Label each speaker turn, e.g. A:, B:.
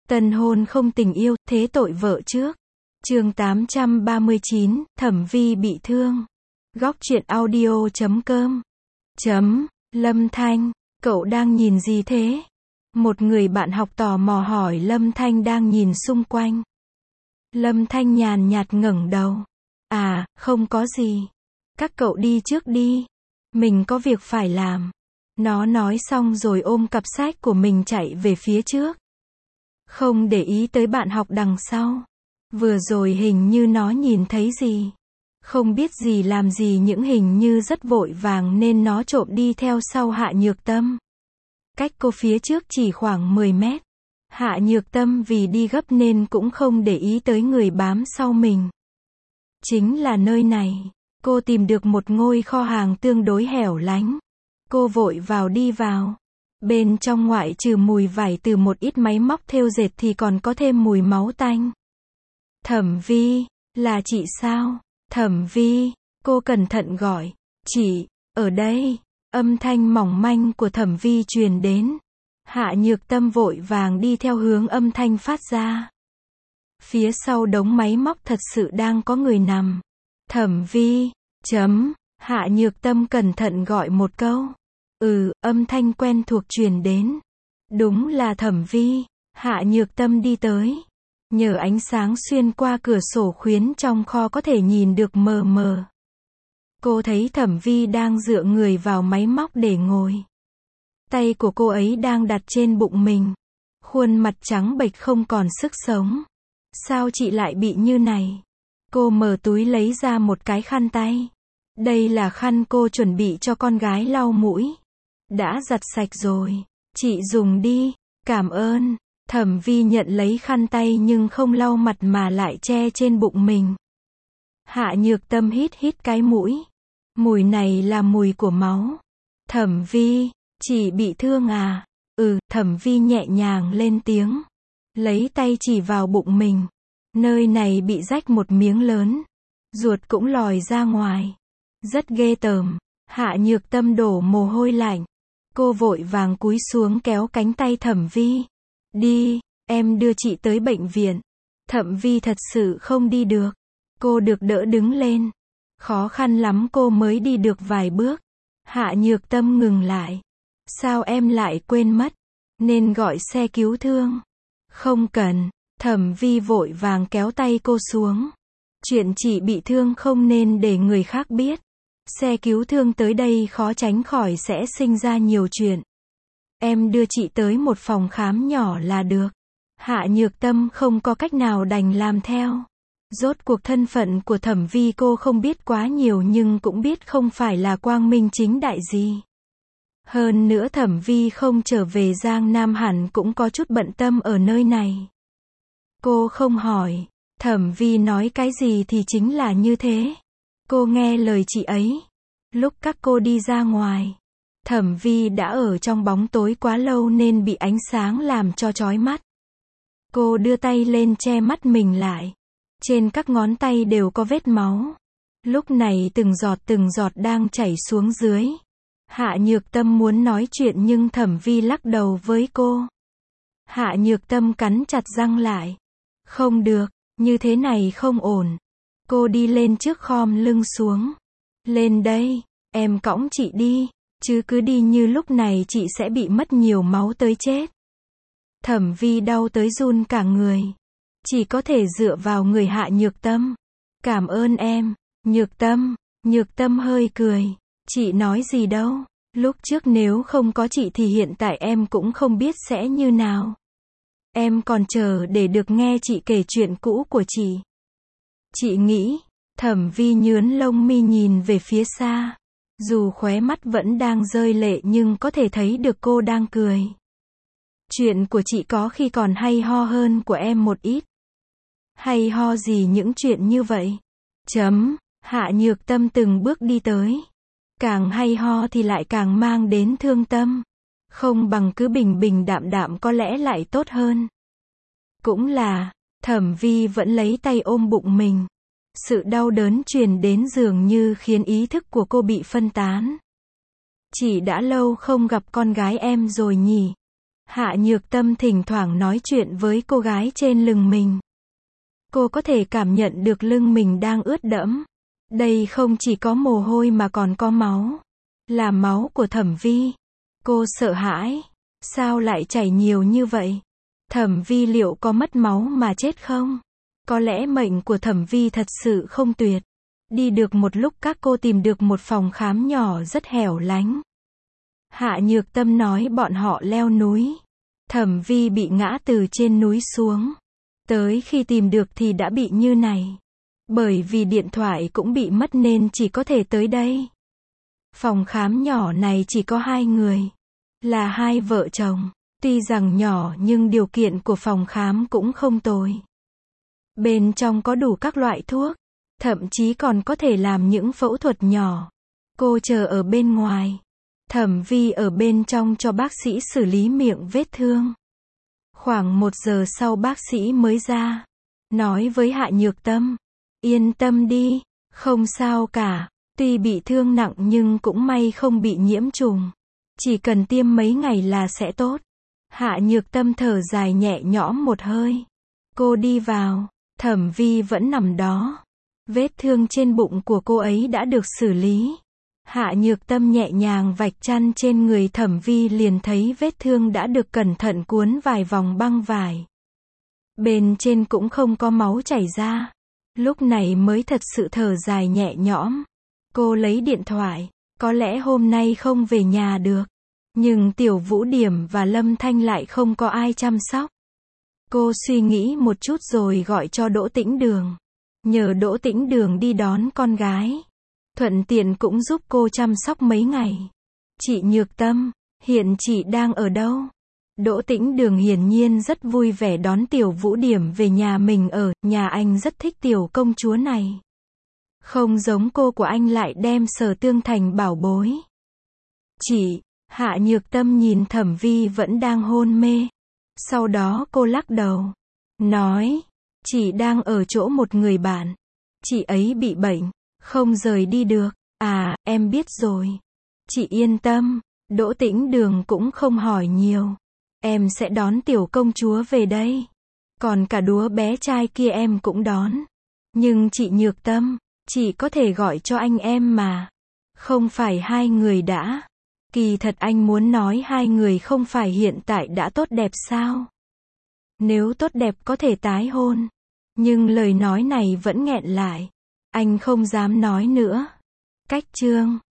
A: Tân hôn không tình yêu, thế tội vợ trước. Chương 839, Thẩm Vi bị thương. Góc truyện audio.com. Lâm Thanh, cậu đang nhìn gì thế? Một người bạn học tò mò hỏi Lâm Thanh đang nhìn xung quanh. Lâm Thanh nhàn nhạt ngẩng đầu. À, không có gì. Các cậu đi trước đi. Mình có việc phải làm. Nó nói xong rồi ôm cặp sách của mình chạy về phía trước. Không để ý tới bạn học đằng sau. Vừa rồi hình như nó nhìn thấy gì. Không biết gì làm gì những hình như rất vội vàng nên nó trộm đi theo sau Hạ Nhược Tâm. Cách cô phía trước chỉ khoảng 10 mét. Hạ Nhược Tâm vì đi gấp nên cũng không để ý tới người bám sau mình. Chính là nơi này. Cô tìm được một ngôi kho hàng tương đối hẻo lánh. Cô vội đi vào. Bên trong ngoại trừ mùi vải từ một ít máy móc thêu dệt thì còn có thêm mùi máu tanh. Thẩm Vi, là chị sao? Thẩm Vi, cô cẩn thận gọi. Chị, ở đây. Âm thanh mỏng manh của Thẩm Vi truyền đến. Hạ Nhược Tâm vội vàng đi theo hướng âm thanh phát ra. Phía sau đống máy móc thật sự đang có người nằm. Thẩm Vi, Hạ Nhược Tâm cẩn thận gọi một câu. Âm thanh quen thuộc truyền đến. Đúng là Thẩm Vi. Hạ Nhược Tâm đi tới. Nhờ ánh sáng xuyên qua cửa sổ khuyến trong kho có thể nhìn được mờ mờ. Cô thấy Thẩm Vi đang dựa người vào máy móc để ngồi. Tay của cô ấy đang đặt trên bụng mình. Khuôn mặt trắng bệch không còn sức sống. Sao chị lại bị như này? Cô mở túi lấy ra một cái khăn tay. Đây là khăn cô chuẩn bị cho con gái lau mũi. Đã giặt sạch rồi. Chị dùng đi. Cảm ơn. Thẩm Vi nhận lấy khăn tay nhưng không lau mặt mà lại che trên bụng mình. Hạ Nhược Tâm hít cái mũi. Mùi này là mùi của máu. Thẩm Vi, chị bị thương à? Thẩm Vi nhẹ nhàng lên tiếng. Lấy tay chỉ vào bụng mình. Nơi này bị rách một miếng lớn. Ruột cũng lòi ra ngoài. Rất ghê tởm. Hạ Nhược Tâm đổ mồ hôi lạnh. Cô vội vàng cúi xuống kéo cánh tay Thẩm Vi. Đi, em đưa chị tới bệnh viện. Thẩm Vi thật sự không đi được. Cô được đỡ đứng lên. Khó khăn lắm cô mới đi được vài bước. Hạ Nhược Tâm ngừng lại. Sao em lại quên mất? Nên gọi xe cứu thương. Không cần. Thẩm Vi vội vàng kéo tay cô xuống. Chuyện chị bị thương không nên để người khác biết. Xe cứu thương tới đây khó tránh khỏi sẽ sinh ra nhiều chuyện. Em đưa chị tới một phòng khám nhỏ là được. Hạ Nhược Tâm không có cách nào đành làm theo. Rốt cuộc thân phận của Thẩm Vi cô không biết quá nhiều nhưng cũng biết không phải là quang minh chính đại gì. Hơn nữa Thẩm Vi không trở về Giang Nam hẳn cũng có chút bận tâm ở nơi này. Cô không hỏi. Thẩm Vi nói cái gì thì chính là như thế. Cô nghe lời chị ấy. Lúc các cô đi ra ngoài, Thẩm Vi đã ở trong bóng tối quá lâu nên bị ánh sáng làm cho chói mắt. Cô đưa tay lên che mắt mình lại. Trên các ngón tay đều có vết máu. Lúc này từng giọt đang chảy xuống dưới. Hạ Nhược Tâm muốn nói chuyện nhưng Thẩm Vi lắc đầu với cô. Hạ Nhược Tâm cắn chặt răng lại. Không được, như thế này không ổn. Cô đi lên trước khom lưng xuống. Lên đây, em cõng chị đi. Chứ cứ đi như lúc này chị sẽ bị mất nhiều máu tới chết. Thẩm Vi đau tới run cả người. Chỉ có thể dựa vào người Hạ Nhược Tâm. Cảm ơn em, Nhược Tâm hơi cười. Chị nói gì đâu. Lúc trước nếu không có chị thì hiện tại em cũng không biết sẽ như nào. Em còn chờ để được nghe chị kể chuyện cũ của chị. Chị nghĩ. Thẩm Vi nhướn lông mi nhìn về phía xa. Dù khóe mắt vẫn đang rơi lệ nhưng có thể thấy được cô đang cười. Chuyện của chị có khi còn hay ho hơn của em một ít. Hay ho gì những chuyện như vậy? Hạ Nhược Tâm từng bước đi tới. Càng hay ho thì lại càng mang đến thương tâm. Không bằng cứ bình đạm có lẽ lại tốt hơn. Cũng là, Thẩm Vi vẫn lấy tay ôm bụng mình. Sự đau đớn truyền đến dường như khiến ý thức của cô bị phân tán. Chị đã lâu không gặp con gái em rồi nhỉ? Hạ Nhược Tâm thỉnh thoảng nói chuyện với cô gái trên lưng mình. Cô có thể cảm nhận được lưng mình đang ướt đẫm. Đây không chỉ có mồ hôi mà còn có máu. Là máu của Thẩm Vi. Cô sợ hãi. Sao lại chảy nhiều như vậy? Thẩm Vi liệu có mất máu mà chết không? Có lẽ mệnh của Thẩm Vi thật sự không tuyệt. Đi được một lúc các cô tìm được một phòng khám nhỏ rất hẻo lánh. Hạ Nhược Tâm nói bọn họ leo núi. Thẩm Vi bị ngã từ trên núi xuống. Tới khi tìm được thì đã bị như này. Bởi vì điện thoại cũng bị mất nên chỉ có thể tới đây. Phòng khám nhỏ này chỉ có 2 người. Là 2 vợ chồng. Tuy rằng nhỏ nhưng điều kiện của phòng khám cũng không tồi. Bên trong có đủ các loại thuốc. Thậm chí còn có thể làm những phẫu thuật nhỏ. Cô chờ ở bên ngoài. Thẩm Vi ở bên trong cho bác sĩ xử lý miệng vết thương. Khoảng 1 giờ sau bác sĩ mới ra. Nói với Hạ Nhược Tâm. Yên tâm đi. Không sao cả. Tuy bị thương nặng nhưng cũng may không bị nhiễm trùng. Chỉ cần tiêm mấy ngày là sẽ tốt. Hạ Nhược Tâm thở dài nhẹ nhõm một hơi. Cô đi vào. Thẩm Vi vẫn nằm đó. Vết thương trên bụng của cô ấy đã được xử lý. Hạ Nhược Tâm nhẹ nhàng vạch chăn trên người Thẩm Vi liền thấy vết thương đã được cẩn thận cuốn vài vòng băng vải. Bên trên cũng không có máu chảy ra. Lúc này mới thật sự thở dài nhẹ nhõm. Cô lấy điện thoại. Có lẽ hôm nay không về nhà được. Nhưng Tiểu Vũ Điểm và Lâm Thanh lại không có ai chăm sóc. Cô suy nghĩ một chút rồi gọi cho Đỗ Tĩnh Đường. Nhờ Đỗ Tĩnh Đường đi đón con gái. Thuận tiện cũng giúp cô chăm sóc mấy ngày. Chị Nhược Tâm, hiện chị đang ở đâu? Đỗ Tĩnh Đường hiển nhiên rất vui vẻ đón Tiểu Vũ Điểm về nhà mình ở. Nhà anh rất thích tiểu công chúa này. Không giống cô của anh lại đem Sở Tương thành bảo bối. Chị, Hạ Nhược Tâm nhìn Thẩm Vi vẫn đang hôn mê. Sau đó cô lắc đầu. Nói, chị đang ở chỗ một người bạn. Chị ấy bị bệnh, không rời đi được. À, em biết rồi. Chị yên tâm. Đỗ Tĩnh Đường cũng không hỏi nhiều. Em sẽ đón tiểu công chúa về đây. Còn cả đứa bé trai kia em cũng đón. Nhưng chị Nhược Tâm, chị có thể gọi cho anh em mà. Không phải 2 người đã. Kỳ thật anh muốn nói 2 người không phải hiện tại đã tốt đẹp sao? Nếu tốt đẹp có thể tái hôn. Nhưng lời nói này vẫn nghẹn lại. Anh không dám nói nữa. Cách chương